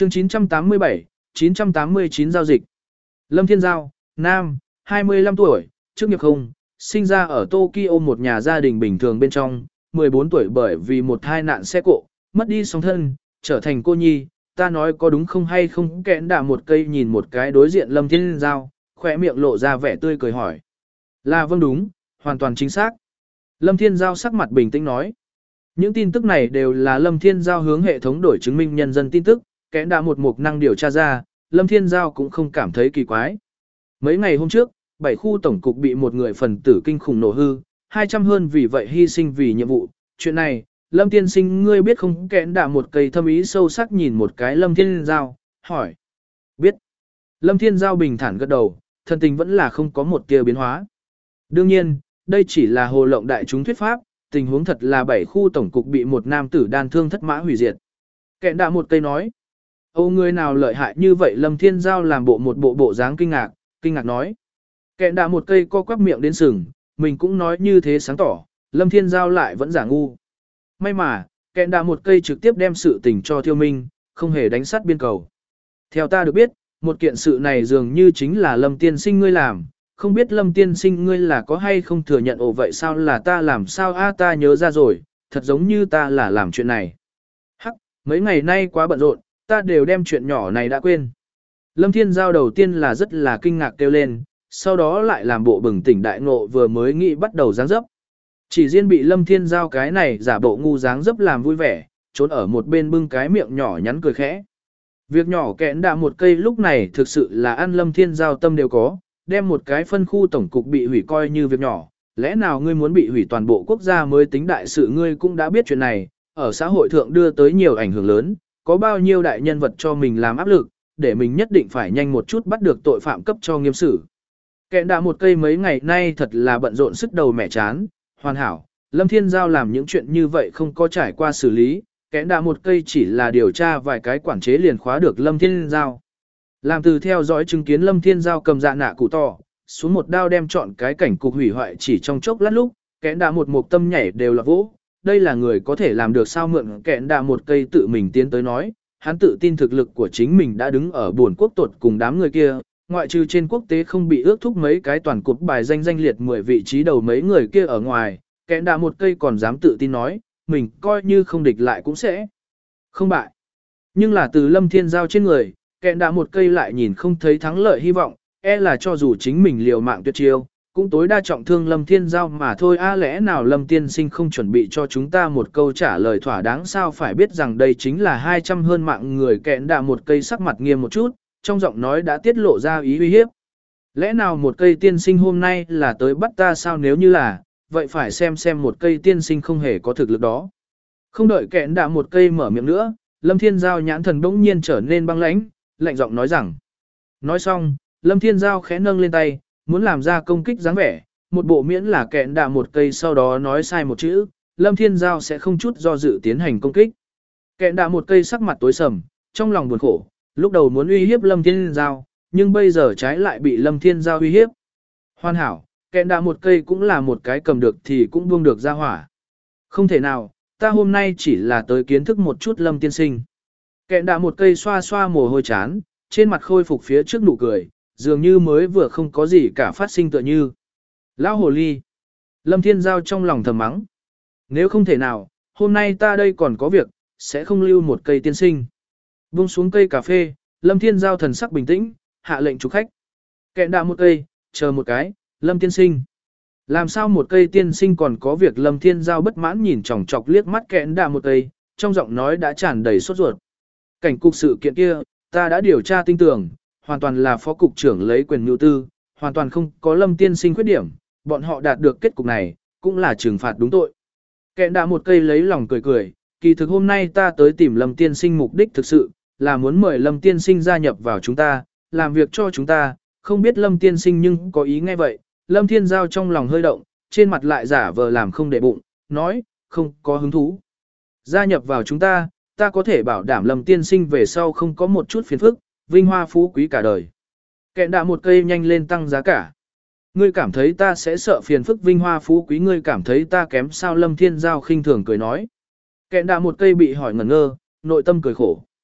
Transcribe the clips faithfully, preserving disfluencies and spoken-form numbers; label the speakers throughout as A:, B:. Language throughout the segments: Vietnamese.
A: Chương chín trăm tám mươi bảy, chín trăm tám mươi chín giao dịch. Lâm Thiên Giao, nam, hai mươi lăm tuổi, chức nghiệp không, sinh ra ở Tokyo một nhà gia đình bình thường bên trong, mười bốn tuổi bởi vì một tai nạn xe cộ, mất đi song thân, trở thành cô nhi, ta nói có đúng không hay không? Kẽn đà một cây nhìn một cái đối diện Lâm Thiên Giao, khỏe miệng lộ ra vẻ tươi cười hỏi. Là vâng đúng, hoàn toàn chính xác. Lâm Thiên Giao sắc mặt bình tĩnh nói. Những tin tức này đều là Lâm Thiên Giao hướng hệ thống đổi chứng minh nhân dân tin tức, kẽn đà một mục năng điều tra ra, Lâm Thiên Giao cũng không cảm thấy kỳ quái. Mấy ngày hôm trước, bảy khu tổng cục bị một người phần tử kinh khủng nổ hư, hai trăm hơn vì vậy hy sinh vì nhiệm vụ. Chuyện này, Lâm Tiên Sinh ngươi biết không? Kẽn đà một cây thâm ý sâu sắc nhìn một cái Lâm Thiên Giao, hỏi. Biết. Lâm Thiên Giao bình thản gật đầu, thân tình vẫn là không có một tia biến hóa. Đương nhiên, đây chỉ là hồ lộng đại chúng thuyết pháp, tình huống thật là bảy khu tổng cục bị một nam tử đan thương thất mã hủy diệt. Kẽn đà một cây nói. Ô người nào lợi hại như vậy? Lâm Thiên Giao làm bộ một bộ bộ dáng kinh ngạc, kinh ngạc nói. Kẽn đà một cây co quắp miệng đến sừng, mình cũng nói như thế sáng tỏ, Lâm Thiên Giao lại vẫn giả ngu. May mà, kẽn đà một cây trực tiếp đem sự tình cho Thiêu Minh, không hề đánh sát biên cầu. Theo ta được biết, một kiện sự này dường như chính là Lâm Tiên Sinh ngươi làm, không biết Lâm Tiên Sinh ngươi là có hay không thừa nhận. Ồ vậy sao là ta làm sao? A ta nhớ ra rồi, thật giống như ta là làm chuyện này. Hắc, mấy ngày nay quá bận rộn, ta đều đem chuyện nhỏ này đã quên. Lâm Thiên Giao đầu tiên là rất là kinh ngạc kêu lên, sau đó lại làm bộ bừng tỉnh đại ngộ vừa mới nghĩ bắt đầu dáng dấp. Chỉ riêng bị Lâm Thiên Giao cái này giả bộ ngu dáng dấp làm vui vẻ, trốn ở một bên bưng cái miệng nhỏ nhắn cười khẽ. Việc nhỏ kẽn đà một cây lúc này thực sự là ăn Lâm Thiên Giao tâm đều có, đem một cái phân khu tổng cục bị hủy coi như việc nhỏ. Lẽ nào ngươi muốn bị hủy toàn bộ quốc gia mới tính đại sự? Ngươi cũng đã biết chuyện này, ở xã hội thượng đưa tới nhiều ảnh hưởng lớn, có bao nhiêu đại nhân vật cho mình làm áp lực, để mình nhất định phải nhanh một chút bắt được tội phạm cấp cho nghiêm xử. Kẽn đà một cây mấy ngày nay thật là bận rộn sức đầu mẻ chán, hoàn hảo, Lâm Thiên Giao làm những chuyện như vậy không có trải qua xử lý, kẽn đà một cây chỉ là điều tra vài cái quản chế liền khóa được Lâm Thiên Giao. Làm từ theo dõi chứng kiến Lâm Thiên Giao cầm dạ nạ cụ to, xuống một đao đem chọn cái cảnh cục hủy hoại chỉ trong chốc lát lúc, kẽn đà một mục tâm nhảy đều là vỗ. Đây là người có thể làm được sao? Mượn kẽn đà một cây tự mình tiến tới nói, hắn tự tin thực lực của chính mình đã đứng ở buồn quốc tột cùng đám người kia, ngoại trừ trên quốc tế không bị ước thúc mấy cái toàn cục bài danh danh liệt mười vị trí đầu mấy người kia ở ngoài, kẽn đà một cây còn dám tự tin nói, mình coi như không địch lại cũng sẽ không bại. Nhưng là từ Lâm Thiên Giao trên người, kẽn đà một cây lại nhìn không thấy thắng lợi hy vọng, e là cho dù chính mình liều mạng tuyệt chiêu, cũng tối đa trọng thương Lâm Thiên Giao mà thôi. A lẽ nào Lâm Tiên Sinh không chuẩn bị cho chúng ta một câu trả lời thỏa đáng sao? Phải biết rằng đây chính là hai trăm hơn mạng người. Kẽn đà một cây sắc mặt nghiêm một chút, trong giọng nói đã tiết lộ ra ý uy hiếp. Lẽ nào một cây tiên sinh hôm nay là tới bắt ta sao? Nếu như là, vậy phải xem xem một cây tiên sinh không hề có thực lực đó. Không đợi kẽn đà một cây mở miệng nữa, Lâm Thiên Giao nhãn thần bỗng nhiên trở nên băng lãnh, lạnh giọng nói rằng. Nói xong, Lâm Thiên Giao khẽ nâng lên tay, muốn làm ra công kích dáng vẻ, một bộ miễn là kẽn đà một cây sau đó nói sai một chữ, Lâm Thiên Giao sẽ không chút do dự tiến hành công kích. Kẽn đà một cây sắc mặt tối sầm, trong lòng buồn khổ, lúc đầu muốn uy hiếp Lâm Thiên Giao, nhưng bây giờ trái lại bị Lâm Thiên Giao uy hiếp. Hoàn hảo, kẽn đà một cây cũng là một cái cầm được thì cũng buông được ra hỏa. Không thể nào, ta hôm nay chỉ là tới kiến thức một chút Lâm tiên sinh. Kẽn đà một cây xoa xoa mồ hôi chán, trên mặt khôi phục phía trước nụ cười, dường như mới vừa không có gì cả phát sinh tựa như. Lão hồ ly. Lâm Thiên Giao trong lòng thầm mắng. Nếu không thể nào, hôm nay ta đây còn có việc, sẽ không lưu một cây tiên sinh. Buông xuống cây cà phê, Lâm Thiên Giao thần sắc bình tĩnh, hạ lệnh chủ khách. Kẽn đà một cây, chờ một cái, Lâm tiên sinh. Làm sao một cây tiên sinh còn có việc? Lâm Thiên Giao bất mãn nhìn chòng chọc liếc mắt kẽn đà một cây, trong giọng nói đã tràn đầy sốt ruột. Cảnh cục sự kiện kia, ta đã điều tra tinh tường, hoàn toàn là phó cục trưởng lấy quyền nhu tư, hoàn toàn không có Lâm tiên sinh khuyết điểm, bọn họ đạt được kết cục này, cũng là trừng phạt đúng tội. Kẽn đà một cây lấy lòng cười cười, kỳ thực hôm nay ta tới tìm Lâm tiên sinh mục đích thực sự, là muốn mời Lâm tiên sinh gia nhập vào chúng ta, làm việc cho chúng ta, không biết Lâm tiên sinh nhưng có ý nghe vậy. Lâm Thiên Giao trong lòng hơi động, trên mặt lại giả vờ làm không để bụng, nói, không có hứng thú. Gia nhập vào chúng ta, ta có thể bảo đảm Lâm tiên sinh về sau không có một chút phiền phức, vinh hoa phú quý cả đời. Kẽn đà một cây nhanh lên tăng giá cả. Ngươi cảm thấy ta sẽ sợ phiền phức vinh hoa phú quý? Ngươi cảm thấy ta kém sao? Lâm Thiên Giao khinh thường cười nói. Kẽn đà một cây bị hỏi ngẩn ngơ, nội tâm cười khổ.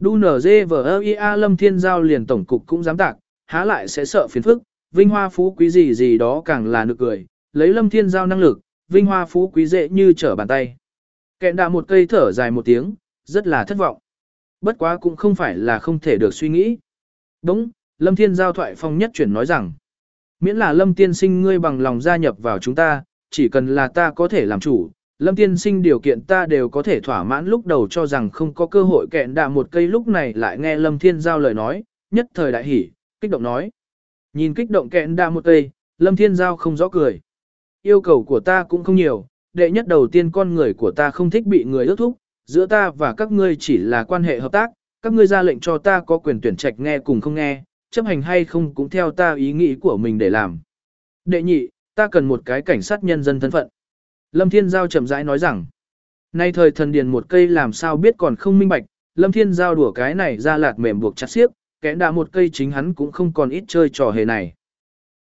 A: Đu nở dê vờ ia Lâm Thiên Giao liền tổng cục cũng dám tạc, há lại sẽ sợ phiền phức, vinh hoa phú quý gì gì đó càng là nực cười, lấy Lâm Thiên Giao năng lực, vinh hoa phú quý dễ như trở bàn tay. Kẹn đạ một cây thở dài một tiếng, rất là thất vọng. Bất quá cũng không phải là không thể được suy nghĩ. Đúng, Lâm Thiên Giao thoại phong nhất chuyển nói rằng, miễn là Lâm tiên sinh ngươi bằng lòng gia nhập vào chúng ta, chỉ cần là ta có thể làm chủ, Lâm tiên sinh điều kiện ta đều có thể thỏa mãn. Lúc đầu cho rằng không có cơ hội kẹn đạ một cây lúc này lại nghe Lâm Thiên Giao lời nói, nhất thời đại hỉ, kích động nói. Nhìn kích động kẹn đạ một cây, Lâm Thiên Giao không rõ cười. Yêu cầu của ta cũng không nhiều, đệ nhất đầu tiên con người của ta không thích bị người ước thúc, giữa ta và các ngươi chỉ là quan hệ hợp tác, các ngươi ra lệnh cho ta có quyền tuyển trạch nghe cùng không nghe, chấp hành hay không cũng theo ta ý nghĩ của mình để làm. Đệ nhị, ta cần một cái cảnh sát nhân dân thân phận. Lâm Thiên Giao chậm rãi nói rằng, nay thời thần điền một cây làm sao biết còn không minh bạch, Lâm Thiên Giao đùa cái này ra lạt mềm buộc chặt xiếc, kẽ đà một cây chính hắn cũng không còn ít chơi trò hề này.